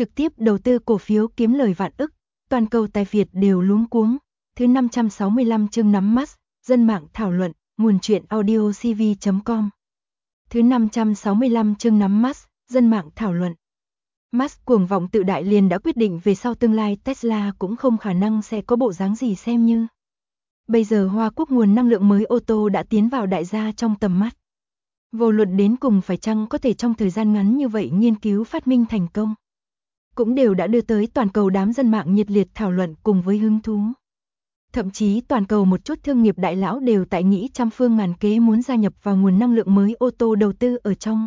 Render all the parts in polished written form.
trực tiếp đầu tư cổ phiếu kiếm lời vạn ức, toàn cầu tài Việt đều luống cuống. Thứ 565 chương nắm Musk, dân mạng thảo luận, nguồn truyện audio cv.com. Thứ 565 chương nắm Musk, dân mạng thảo luận. Musk cuồng vọng tự đại liền đã quyết định về sau tương lai Tesla cũng không khả năng sẽ có bộ dáng gì xem như. Bây giờ Hoa Quốc nguồn năng lượng mới ô tô đã tiến vào đại gia trong tầm mắt. Vô luận đến cùng phải chăng có thể trong thời gian ngắn như vậy nghiên cứu phát minh thành công, cũng đều đã đưa tới toàn cầu đám dân mạng nhiệt liệt thảo luận cùng với hứng thú. Thậm chí toàn cầu một chút thương nghiệp đại lão đều tại nghĩ trăm phương ngàn kế muốn gia nhập vào nguồn năng lượng mới ô tô đầu tư ở trong.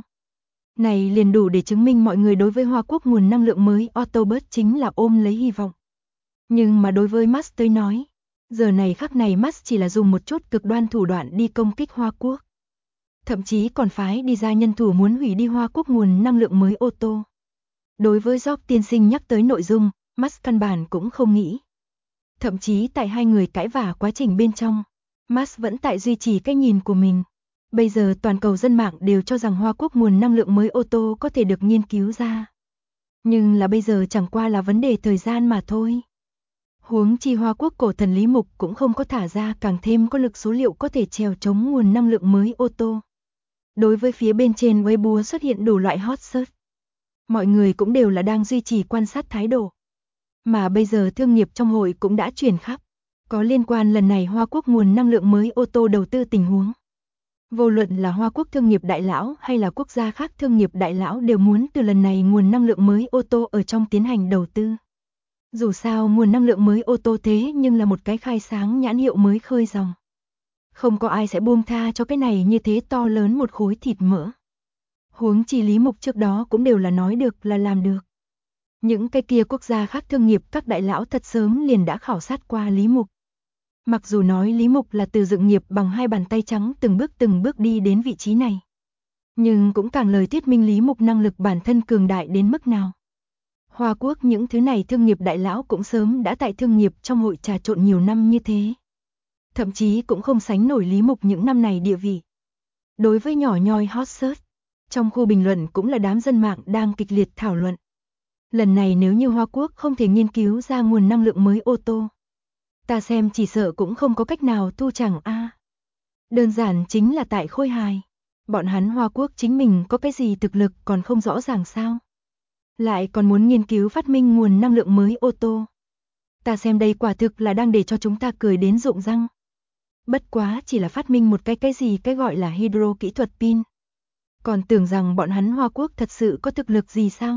Này liền đủ để chứng minh mọi người đối với Hoa Quốc nguồn năng lượng mới Autobus chính là ôm lấy hy vọng. Nhưng mà đối với Musk tới nói, giờ này khắc này Musk chỉ là dùng một chút cực đoan thủ đoạn đi công kích Hoa Quốc. Thậm chí còn phái đi ra nhân thủ muốn hủy đi Hoa Quốc nguồn năng lượng mới ô tô. Đối với Job tiên sinh nhắc tới nội dung, Musk căn bản cũng không nghĩ. Thậm chí tại hai người cãi vã quá trình bên trong, Musk vẫn tại duy trì cái nhìn của mình. Bây giờ toàn cầu dân mạng đều cho rằng Hoa Quốc nguồn năng lượng mới ô tô có thể được nghiên cứu ra. Nhưng là bây giờ chẳng qua là vấn đề thời gian mà thôi. Huống chi Hoa Quốc cổ thần Lý Mục cũng không có thả ra càng thêm có lực số liệu có thể chèo chống nguồn năng lượng mới ô tô. Đối với phía bên trên Weibo xuất hiện đủ loại hot search, mọi người cũng đều là đang duy trì quan sát thái độ. Mà bây giờ thương nghiệp trong hội cũng đã truyền khắp, có liên quan lần này Hoa Quốc nguồn năng lượng mới ô tô đầu tư tình huống. Vô luận là Hoa Quốc thương nghiệp đại lão hay là quốc gia khác thương nghiệp đại lão đều muốn từ lần này nguồn năng lượng mới ô tô ở trong tiến hành đầu tư. Dù sao nguồn năng lượng mới ô tô thế nhưng là một cái khai sáng nhãn hiệu mới khơi dòng. Không có ai sẽ buông tha cho cái này như thế to lớn một khối thịt mỡ. Huống chi Lý Mục trước đó cũng đều là nói được là làm được. Những cái kia quốc gia khác thương nghiệp các đại lão thật sớm liền đã khảo sát qua Lý Mục. Mặc dù nói Lý Mục là từ dựng nghiệp bằng hai bàn tay trắng từng bước đi đến vị trí này. Nhưng cũng càng lời thuyết minh Lý Mục năng lực bản thân cường đại đến mức nào. Hoa Quốc những thứ này thương nghiệp đại lão cũng sớm đã tại thương nghiệp trong hội trà trộn nhiều năm như thế. Thậm chí cũng không sánh nổi Lý Mục những năm này địa vị. Đối với nhỏ nhoi hot search, trong khu bình luận cũng là đám dân mạng đang kịch liệt thảo luận. Lần này nếu như Hoa Quốc không thể nghiên cứu ra nguồn năng lượng mới ô tô, ta xem chỉ sợ cũng không có cách nào thu chẳng a. Đơn giản chính là tại khôi hài. Bọn hắn Hoa Quốc chính mình có cái gì thực lực còn không rõ ràng sao. Lại còn muốn nghiên cứu phát minh nguồn năng lượng mới ô tô. Ta xem đây quả thực là đang để cho chúng ta cười đến rụng răng. Bất quá chỉ là phát minh một cái gì cái gọi là hydro kỹ thuật pin. Còn tưởng rằng bọn hắn Hoa Quốc thật sự có thực lực gì sao?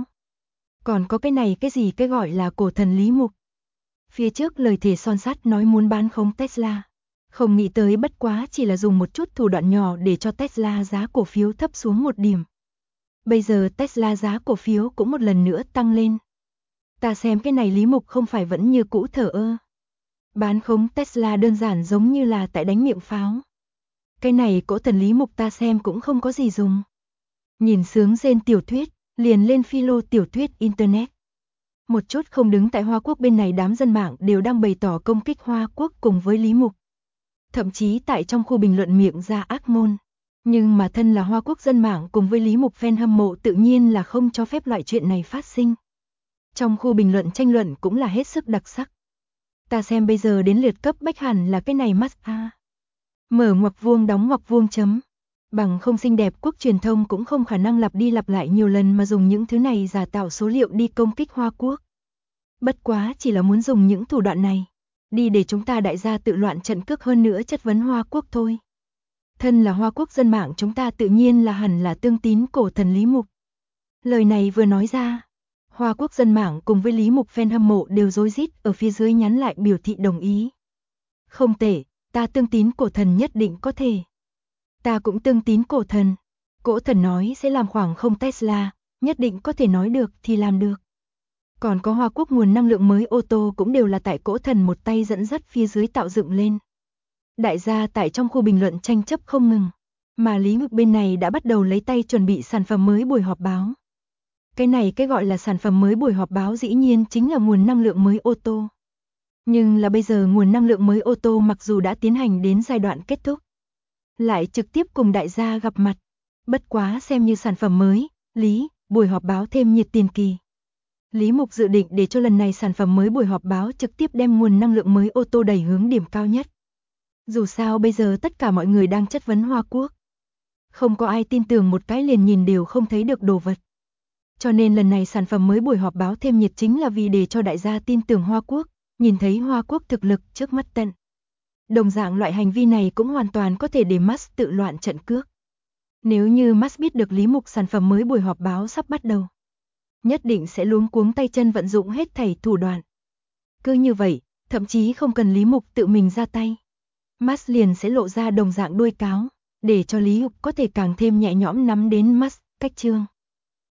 Còn có cái này cái gì cái gọi là cổ thần Lý Mục. Phía trước lời thề son sắt nói muốn bán khống Tesla. Không nghĩ tới bất quá chỉ là dùng một chút thủ đoạn nhỏ để cho Tesla giá cổ phiếu thấp xuống một điểm. Bây giờ Tesla giá cổ phiếu cũng một lần nữa tăng lên. Ta xem cái này Lý Mục không phải vẫn như cũ thờ ơ. Bán khống Tesla đơn giản giống như là tại đánh miệng pháo. Cái này cổ thần Lý Mục ta xem cũng không có gì dùng. Nhìn sướng rên tiểu thuyết, liền lên philo tiểu thuyết Internet. Một chút không đứng tại Hoa Quốc bên này đám dân mạng đều đang bày tỏ công kích Hoa Quốc cùng với Lý Mục. Thậm chí tại trong khu bình luận miệng ra ác ngôn. Nhưng mà thân là Hoa Quốc dân mạng cùng với Lý Mục fan hâm mộ tự nhiên là không cho phép loại chuyện này phát sinh. Trong khu bình luận tranh luận cũng là hết sức đặc sắc. Ta xem bây giờ đến lượt cấp bách hẳn là cái này Musk a. Mở ngoặc vuông đóng ngoặc vuông chấm. Bằng không xinh đẹp quốc truyền thông cũng không khả năng lặp đi lặp lại nhiều lần mà dùng những thứ này giả tạo số liệu đi công kích Hoa Quốc. Bất quá chỉ là muốn dùng những thủ đoạn này đi để chúng ta đại gia tự loạn trận cước hơn nữa chất vấn Hoa Quốc thôi. Thân là Hoa Quốc dân mạng chúng ta tự nhiên là hẳn là tương tín cổ thần Lý Mục. Lời này vừa nói ra, Hoa Quốc dân mạng cùng với Lý Mục fan hâm mộ đều rối rít ở phía dưới nhắn lại biểu thị đồng ý. Không tệ, ta tương tín cổ thần nhất định có thể. Ta cũng tương tín cổ thần. Cổ thần nói sẽ làm khoảng không Tesla, nhất định có thể nói được thì làm được. Còn có Hoa Quốc nguồn năng lượng mới ô tô cũng đều là tại cổ thần một tay dẫn dắt phía dưới tạo dựng lên. Đại gia tại trong khu bình luận tranh chấp không ngừng, mà Lý Mục bên này đã bắt đầu lấy tay chuẩn bị sản phẩm mới buổi họp báo. Cái này cái gọi là sản phẩm mới buổi họp báo dĩ nhiên chính là nguồn năng lượng mới ô tô. Nhưng là bây giờ nguồn năng lượng mới ô tô mặc dù đã tiến hành đến giai đoạn kết thúc, lại trực tiếp cùng đại gia gặp mặt. Bất quá xem như sản phẩm mới, buổi họp báo thêm nhiệt tiền kỳ. Lý Mục dự định để cho lần này sản phẩm mới buổi họp báo trực tiếp đem nguồn năng lượng mới ô tô đẩy hướng điểm cao nhất. Dù sao bây giờ tất cả mọi người đang chất vấn Hoa Quốc. Không có ai tin tưởng một cái liền nhìn đều không thấy được đồ vật. Cho nên lần này sản phẩm mới buổi họp báo thêm nhiệt chính là vì để cho đại gia tin tưởng Hoa Quốc, nhìn thấy Hoa Quốc thực lực trước mắt tận. Đồng dạng loại hành vi này cũng hoàn toàn có thể để Musk tự loạn trận cước. Nếu như Musk biết được Lý Mục sản phẩm mới buổi họp báo sắp bắt đầu, nhất định sẽ luống cuống tay chân vận dụng hết thảy thủ đoạn. Cứ như vậy, thậm chí không cần Lý Mục tự mình ra tay, Musk liền sẽ lộ ra đồng dạng đuôi cáo, để cho Lý Mục có thể càng thêm nhẹ nhõm nắm đến Musk cách chương.